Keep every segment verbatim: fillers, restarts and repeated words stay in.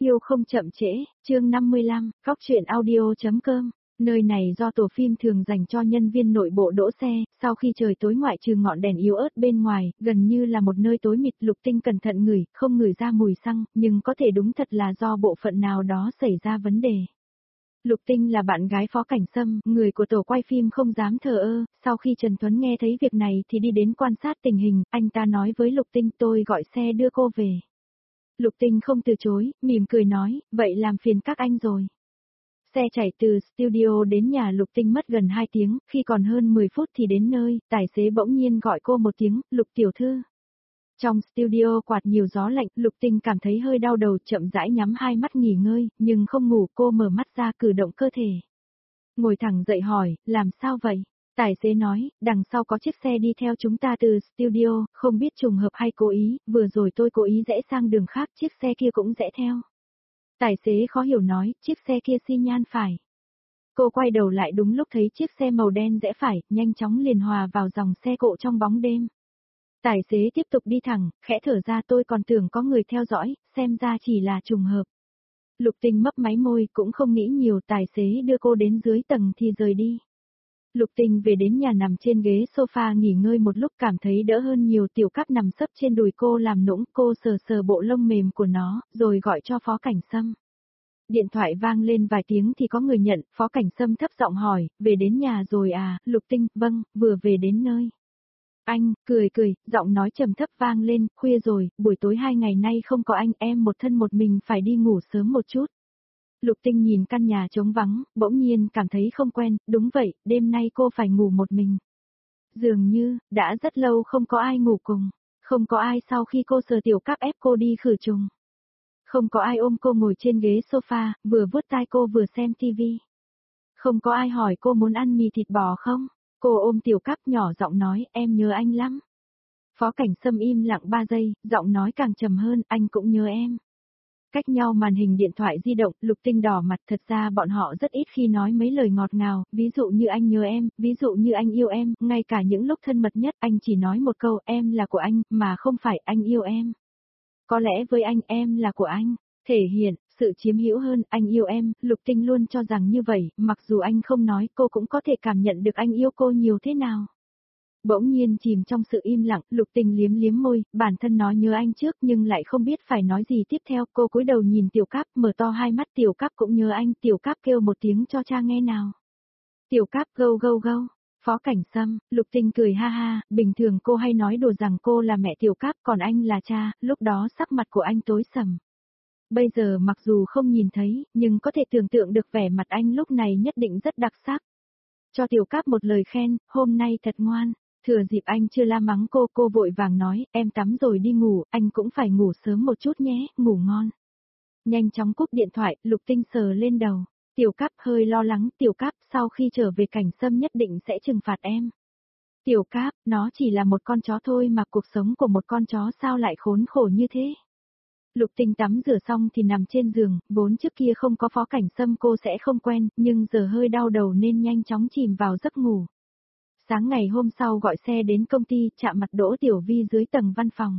Yêu không chậm trễ, chương năm mươi lăm, góc truyện audio.com. Nơi này do tổ phim thường dành cho nhân viên nội bộ đỗ xe, sau khi trời tối ngoại trừ ngọn đèn yếu ớt bên ngoài, gần như là một nơi tối mịt. Lục Tinh cẩn thận ngửi, không ngửi ra mùi xăng, nhưng có thể đúng thật là do bộ phận nào đó xảy ra vấn đề. Lục Tinh là bạn gái Phó Cảnh Sâm, người của tổ quay phim không dám thờ ơ, sau khi Trần Tuấn nghe thấy việc này thì đi đến quan sát tình hình, anh ta nói với Lục Tinh tôi gọi xe đưa cô về. Lục Tinh không từ chối, mỉm cười nói, vậy làm phiền các anh rồi. Xe chạy từ studio đến nhà Lục Tinh mất gần hai tiếng, khi còn hơn mười phút thì đến nơi, tài xế bỗng nhiên gọi cô một tiếng, Lục tiểu thư. Trong studio quạt nhiều gió lạnh, Lục Tinh cảm thấy hơi đau đầu, chậm rãi nhắm hai mắt nghỉ ngơi, nhưng không ngủ, cô mở mắt ra cử động cơ thể. Ngồi thẳng dậy hỏi, làm sao vậy? Tài xế nói, đằng sau có chiếc xe đi theo chúng ta từ studio, không biết trùng hợp hay cố ý, vừa rồi tôi cố ý rẽ sang đường khác, chiếc xe kia cũng rẽ theo. Tài xế khó hiểu nói, chiếc xe kia xi nhan phải. Cô quay đầu lại đúng lúc thấy chiếc xe màu đen rẽ phải, nhanh chóng liền hòa vào dòng xe cộ trong bóng đêm. Tài xế tiếp tục đi thẳng, khẽ thở ra tôi còn tưởng có người theo dõi, xem ra chỉ là trùng hợp. Lục Tinh mấp máy môi, cũng không nghĩ nhiều, tài xế đưa cô đến dưới tầng thì rời đi. Lục Tinh về đến nhà nằm trên ghế sofa nghỉ ngơi một lúc cảm thấy đỡ hơn nhiều. Tiểu Cáp nằm sấp trên đùi cô làm nũng, cô sờ sờ bộ lông mềm của nó, rồi gọi cho Phó Cảnh Sâm. Điện thoại vang lên vài tiếng thì có người nhận, Phó Cảnh Sâm thấp giọng hỏi, về đến nhà rồi à, Lục Tinh, vâng, vừa về đến nơi. Anh, cười cười, giọng nói trầm thấp vang lên, khuya rồi, buổi tối hai ngày nay không có anh, em một thân một mình phải đi ngủ sớm một chút. Lục Tinh nhìn căn nhà trống vắng, bỗng nhiên cảm thấy không quen, đúng vậy, đêm nay cô phải ngủ một mình. Dường như, đã rất lâu không có ai ngủ cùng, không có ai sau khi cô sờ Tiểu Cáp ép cô đi khử trùng. Không có ai ôm cô ngồi trên ghế sofa, vừa vuốt tai cô vừa xem tivi. Không có ai hỏi cô muốn ăn mì thịt bò không, cô ôm Tiểu Cáp nhỏ giọng nói, em nhớ anh lắm. Phó Cảnh Sâm im lặng ba giây, giọng nói càng trầm hơn, anh cũng nhớ em. Cách nhau màn hình điện thoại di động, Lục Tinh đỏ mặt, thật ra bọn họ rất ít khi nói mấy lời ngọt ngào, ví dụ như anh nhớ em, ví dụ như anh yêu em, ngay cả những lúc thân mật nhất anh chỉ nói một câu em là của anh, mà không phải anh yêu em. Có lẽ với anh em là của anh, thể hiện sự chiếm hữu hơn, anh yêu em, Lục Tinh luôn cho rằng như vậy, mặc dù anh không nói cô cũng có thể cảm nhận được anh yêu cô nhiều thế nào. Bỗng nhiên chìm trong sự im lặng, Lục Tinh liếm liếm môi, bản thân nói nhớ anh trước nhưng lại không biết phải nói gì tiếp theo, cô cúi đầu nhìn Tiểu Cáp, mở to hai mắt, Tiểu Cáp cũng nhớ anh, Tiểu Cáp kêu một tiếng cho cha nghe nào. Tiểu Cáp gâu gâu gâu, Phó Cảnh Sâm, Lục Tinh cười ha ha, bình thường cô hay nói đùa rằng cô là mẹ Tiểu Cáp còn anh là cha, lúc đó sắc mặt của anh tối sầm. Bây giờ mặc dù không nhìn thấy, nhưng có thể tưởng tượng được vẻ mặt anh lúc này nhất định rất đặc sắc. Cho Tiểu Cáp một lời khen, hôm nay thật ngoan. Thừa dịp anh chưa la mắng cô, cô vội vàng nói, em tắm rồi đi ngủ, anh cũng phải ngủ sớm một chút nhé, ngủ ngon. Nhanh chóng cúp điện thoại, Lục Tinh sờ lên đầu. Tiểu Cáp hơi lo lắng, Tiểu Cáp sau khi trở về Cảnh Sâm nhất định sẽ trừng phạt em. Tiểu Cáp, nó chỉ là một con chó thôi mà cuộc sống của một con chó sao lại khốn khổ như thế. Lục Tinh tắm rửa xong thì nằm trên giường, vốn trước kia không có Phó Cảnh Sâm cô sẽ không quen, nhưng giờ hơi đau đầu nên nhanh chóng chìm vào giấc ngủ. Sáng ngày hôm sau gọi xe đến công ty, chạm mặt Đỗ Tiểu Vi dưới tầng văn phòng.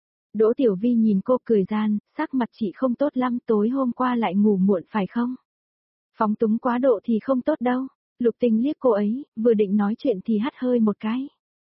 Đỗ Tiểu Vi nhìn cô cười gian, sắc mặt chị không tốt lắm, tối hôm qua lại ngủ muộn phải không? Phóng túng quá độ thì không tốt đâu. Lục Tinh liếc cô ấy, vừa định nói chuyện thì hắt hơi một cái.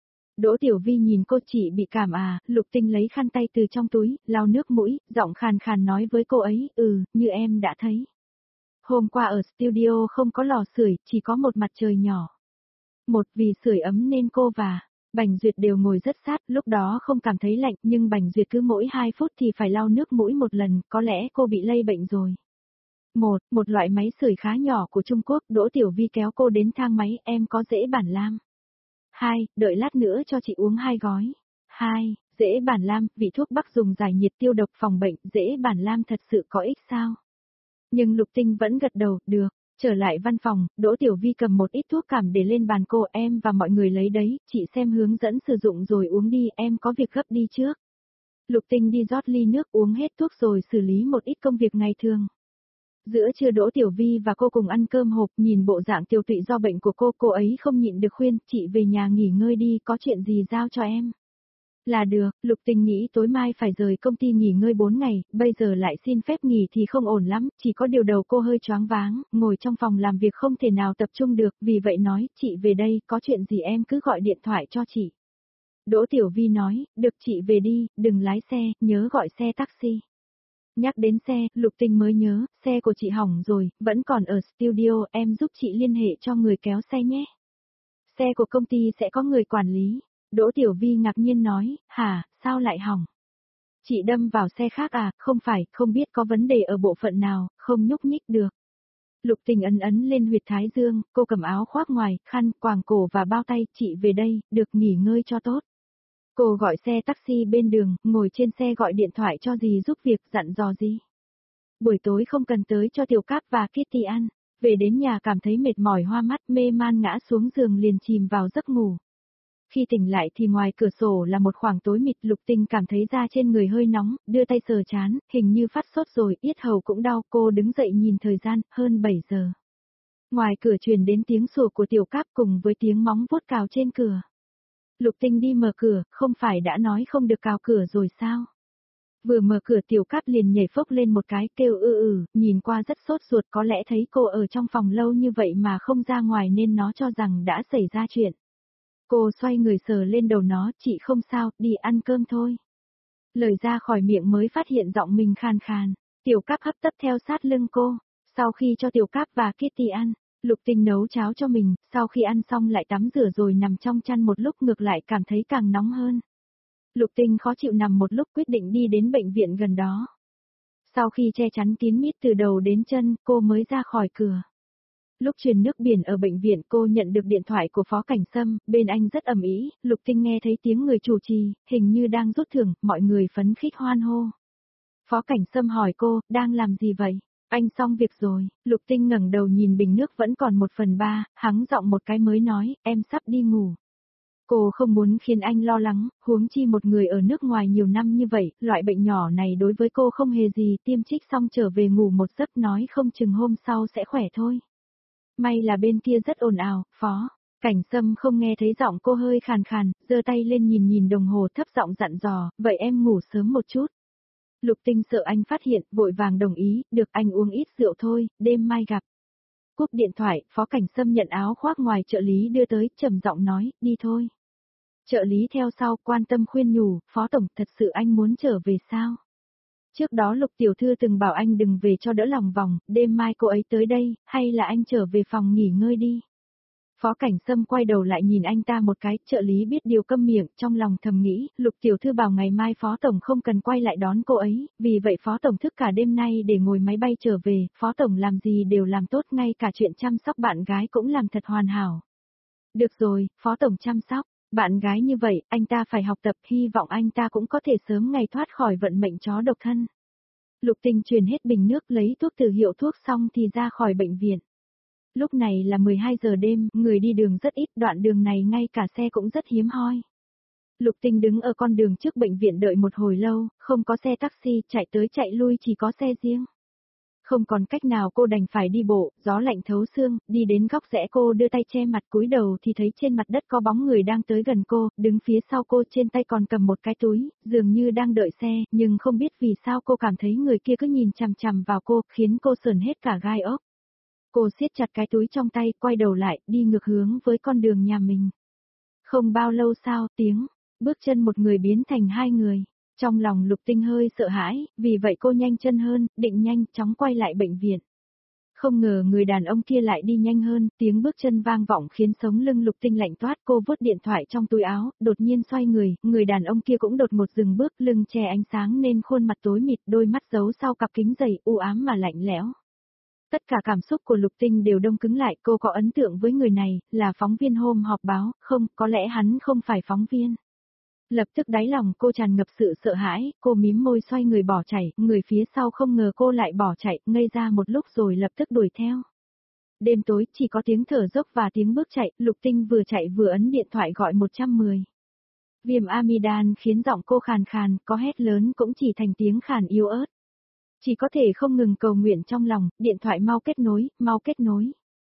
Đỗ Tiểu Vi nhìn cô, chị bị cảm à, Lục Tinh lấy khăn tay từ trong túi, lau nước mũi, giọng khàn khàn nói với cô ấy, ừ, như em đã thấy. Hôm qua ở studio không có lò sưởi, chỉ có một mặt trời nhỏ. Một vì sưởi ấm nên cô và Bành Duyệt đều ngồi rất sát, lúc đó không cảm thấy lạnh nhưng Bành Duyệt cứ mỗi hai phút thì phải lau nước mũi một lần, có lẽ cô bị lây bệnh rồi. Một, một loại máy sưởi khá nhỏ của Trung Quốc, Đỗ Tiểu Vi kéo cô đến thang máy, em có dễ bản lam. Hai, đợi lát nữa cho chị uống hai gói. Hai, dễ bản lam, vị thuốc bắc dùng giải nhiệt tiêu độc phòng bệnh, dễ bản lam thật sự có ích sao? Nhưng Lục Tinh vẫn gật đầu, được. Trở lại văn phòng, Đỗ Tiểu Vi cầm một ít thuốc cảm để lên bàn cô, em và mọi người lấy đấy, chị xem hướng dẫn sử dụng rồi uống đi, em có việc gấp đi trước. Lục Tinh đi rót ly nước uống hết thuốc rồi xử lý một ít công việc ngày thường. Giữa trưa Đỗ Tiểu Vi và cô cùng ăn cơm hộp, nhìn bộ dạng tiêu tụy do bệnh của cô, cô ấy không nhịn được khuyên, chị về nhà nghỉ ngơi đi, có chuyện gì giao cho em. Là được, Lục Tình nghĩ tối mai phải rời công ty nghỉ ngơi bốn ngày, bây giờ lại xin phép nghỉ thì không ổn lắm, chỉ có điều đầu cô hơi choáng váng, ngồi trong phòng làm việc không thể nào tập trung được, vì vậy nói, chị về đây, có chuyện gì em cứ gọi điện thoại cho chị. Đỗ Tiểu Vi nói, được chị về đi, đừng lái xe, nhớ gọi xe taxi. Nhắc đến xe, Lục Tình mới nhớ, xe của chị hỏng rồi, vẫn còn ở studio, em giúp chị liên hệ cho người kéo xe nhé. Xe của công ty sẽ có người quản lý. Đỗ Tiểu Vi ngạc nhiên nói, hả, sao lại hỏng? Chị đâm vào xe khác à, không phải, không biết có vấn đề ở bộ phận nào, không nhúc nhích được. Lục Tình ấn ấn lên huyệt thái dương, cô cầm áo khoác ngoài, khăn, quàng cổ và bao tay, chị về đây, được nghỉ ngơi cho tốt. Cô gọi xe taxi bên đường, ngồi trên xe gọi điện thoại cho dì giúp việc, dặn dò gì. Buổi tối không cần tới cho Tiểu Cáp và Kitty ăn. Về đến nhà cảm thấy mệt mỏi hoa mắt, mê man ngã xuống giường liền chìm vào giấc ngủ. Khi tỉnh lại thì ngoài cửa sổ là một khoảng tối mịt. Lục Tình cảm thấy da trên người hơi nóng, đưa tay sờ chán, hình như phát sốt rồi, yết hầu cũng đau, cô đứng dậy nhìn thời gian, hơn bảy giờ. Ngoài cửa truyền đến tiếng sủa của Tiểu Cáp cùng với tiếng móng vuốt cào trên cửa. Lục Tình đi mở cửa, không phải đã nói không được cào cửa rồi sao? Vừa mở cửa Tiểu Cáp liền nhảy phốc lên một cái kêu ư ừ, nhìn qua rất sốt ruột, có lẽ thấy cô ở trong phòng lâu như vậy mà không ra ngoài nên nó cho rằng đã xảy ra chuyện. Cô xoay người sờ lên đầu nó, chị không sao, đi ăn cơm thôi. Lời ra khỏi miệng mới phát hiện giọng mình khàn khàn, Tiểu Cáp hấp tấp theo sát lưng cô. Sau khi cho Tiểu Cáp và Kitty ăn, Lục Tình nấu cháo cho mình, sau khi ăn xong lại tắm rửa rồi nằm trong chăn một lúc, ngược lại cảm thấy càng nóng hơn. Lục Tình khó chịu nằm một lúc, quyết định đi đến bệnh viện gần đó. Sau khi che chắn kín mít từ đầu đến chân, cô mới ra khỏi cửa. Lúc truyền nước biển ở bệnh viện, cô nhận được điện thoại của Phó Cảnh Sâm, bên anh rất ầm ĩ. Lục Tình nghe thấy tiếng người chủ trì, hình như đang rút thưởng, mọi người phấn khích hoan hô. Phó Cảnh Sâm hỏi cô, đang làm gì vậy? Anh xong việc rồi. Lục Tình ngẩng đầu nhìn bình nước vẫn còn một phần ba, hắng giọng một cái mới nói, em sắp đi ngủ. Cô không muốn khiến anh lo lắng, huống chi một người ở nước ngoài nhiều năm như vậy, loại bệnh nhỏ này đối với cô không hề gì, tiêm trích xong trở về ngủ một giấc, nói không chừng hôm sau sẽ khỏe thôi. May là bên kia rất ồn ào, Phó Cảnh Sâm không nghe thấy giọng cô hơi khàn khàn, giơ tay lên nhìn nhìn đồng hồ, thấp giọng dặn dò, vậy em ngủ sớm một chút. Lục Tình sợ anh phát hiện, vội vàng đồng ý, được, anh uống ít rượu thôi, đêm mai gặp. Cúp điện thoại, Phó Cảnh Sâm nhận áo khoác ngoài trợ lý đưa tới, trầm giọng nói, đi thôi. Trợ lý theo sau, quan tâm khuyên nhủ, Phó Tổng, thật sự anh muốn trở về sao? Trước đó Lục Tiểu Thư từng bảo anh đừng về cho đỡ lòng vòng, đêm mai cô ấy tới đây, hay là anh trở về phòng nghỉ ngơi đi. Phó Cảnh Sâm quay đầu lại nhìn anh ta một cái, trợ lý biết điều câm miệng, trong lòng thầm nghĩ, Lục Tiểu Thư bảo ngày mai Phó Tổng không cần quay lại đón cô ấy, vì vậy Phó Tổng thức cả đêm nay để ngồi máy bay trở về, Phó Tổng làm gì đều làm tốt, ngay cả chuyện chăm sóc bạn gái cũng làm thật hoàn hảo. Được rồi, Phó Tổng chăm sóc. Bạn gái như vậy, anh ta phải học tập, hy vọng anh ta cũng có thể sớm ngày thoát khỏi vận mệnh chó độc thân. Lục Tình truyền hết bình nước, lấy thuốc từ hiệu thuốc xong thì ra khỏi bệnh viện. Lúc này là mười hai giờ đêm, người đi đường rất ít, đoạn đường này ngay cả xe cũng rất hiếm hoi. Lục Tình đứng ở con đường trước bệnh viện đợi một hồi lâu, không có xe taxi, chạy tới chạy lui chỉ có xe riêng. Không còn cách nào cô đành phải đi bộ, gió lạnh thấu xương, đi đến góc rẽ cô đưa tay che mặt, cúi đầu thì thấy trên mặt đất có bóng người đang tới gần cô, đứng phía sau cô, trên tay còn cầm một cái túi, dường như đang đợi xe, nhưng không biết vì sao cô cảm thấy người kia cứ nhìn chằm chằm vào cô, khiến cô sờn hết cả gai ốc. Cô siết chặt cái túi trong tay, quay đầu lại, đi ngược hướng với con đường nhà mình. Không bao lâu sau, tiếng bước chân một người biến thành hai người. Trong lòng Lục Tình hơi sợ hãi, vì vậy cô nhanh chân hơn, định nhanh chóng quay lại bệnh viện. Không ngờ người đàn ông kia lại đi nhanh hơn, tiếng bước chân vang vọng khiến sống lưng Lục Tình lạnh toát, cô vuốt điện thoại trong túi áo, đột nhiên xoay người, người đàn ông kia cũng đột ngột dừng bước, lưng che ánh sáng nên khuôn mặt tối mịt, đôi mắt giấu sau cặp kính dày, u ám mà lạnh lẽo. Tất cả cảm xúc của Lục Tình đều đông cứng lại, cô có ấn tượng với người này, là phóng viên hôm họp báo, không, có lẽ hắn không phải phóng viên. Lập tức đáy lòng cô tràn ngập sự sợ hãi, cô mím môi xoay người bỏ chạy, người phía sau không ngờ cô lại bỏ chạy, ngây ra một lúc rồi lập tức đuổi theo. Đêm tối chỉ có tiếng thở dốc và tiếng bước chạy, Lục Tình vừa chạy vừa ấn điện thoại gọi một một không. Viêm amidan khiến giọng cô khàn khàn, có hét lớn cũng chỉ thành tiếng khàn yếu ớt. Chỉ có thể không ngừng cầu nguyện trong lòng, điện thoại mau kết nối, mau kết nối.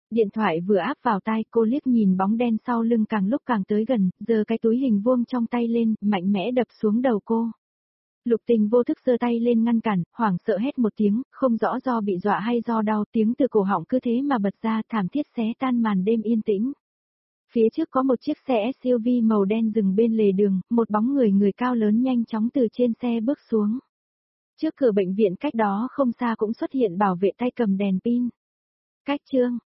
Điện thoại vừa áp vào tai, cô liếc nhìn bóng đen sau lưng càng lúc càng tới gần, giơ cái túi hình vuông trong tay lên, mạnh mẽ đập xuống đầu cô. Lục Tình vô thức giơ tay lên ngăn cản, hoảng sợ hét một tiếng, không rõ do bị dọa hay do đau, tiếng từ cổ họng cứ thế mà bật ra, thảm thiết xé tan màn đêm yên tĩnh. Phía trước có một chiếc xe ét u vê màu đen dừng bên lề đường, một bóng người người cao lớn nhanh chóng từ trên xe bước xuống. Trước cửa bệnh viện cách đó không xa cũng xuất hiện bảo vệ tay cầm đèn pin. Cách chương